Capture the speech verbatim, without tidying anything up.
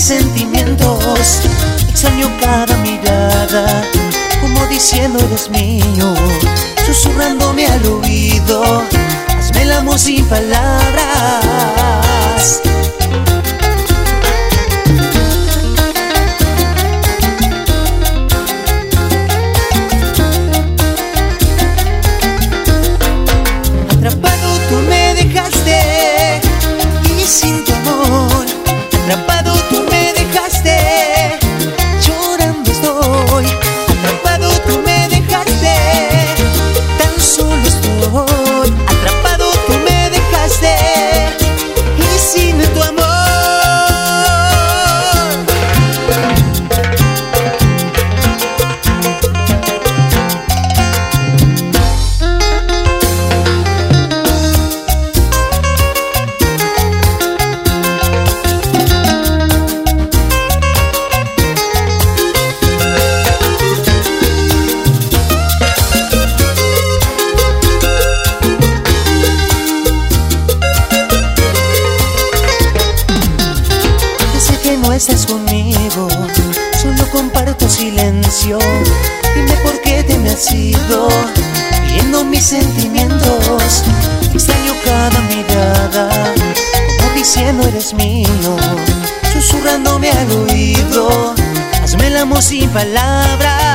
sentimientos. Extraño cada mirada, como diciendo eres mío, susurrándome al oído, hazme el amor sin palabras. Atrapado tú me dejaste y sin tu amor, atrapado tú me dejaste, llorando estoy. Atrapado tú me dejaste, tan solo estoy. Atrapado tú me dejaste y sin tu amor. Estás conmigo, solo comparto silencio. Dime por qué te me has ido, viendo mis sentimientos. Extraño cada mirada, como diciendo eres mío, susurrándome al oído, hazme el amor sin palabras.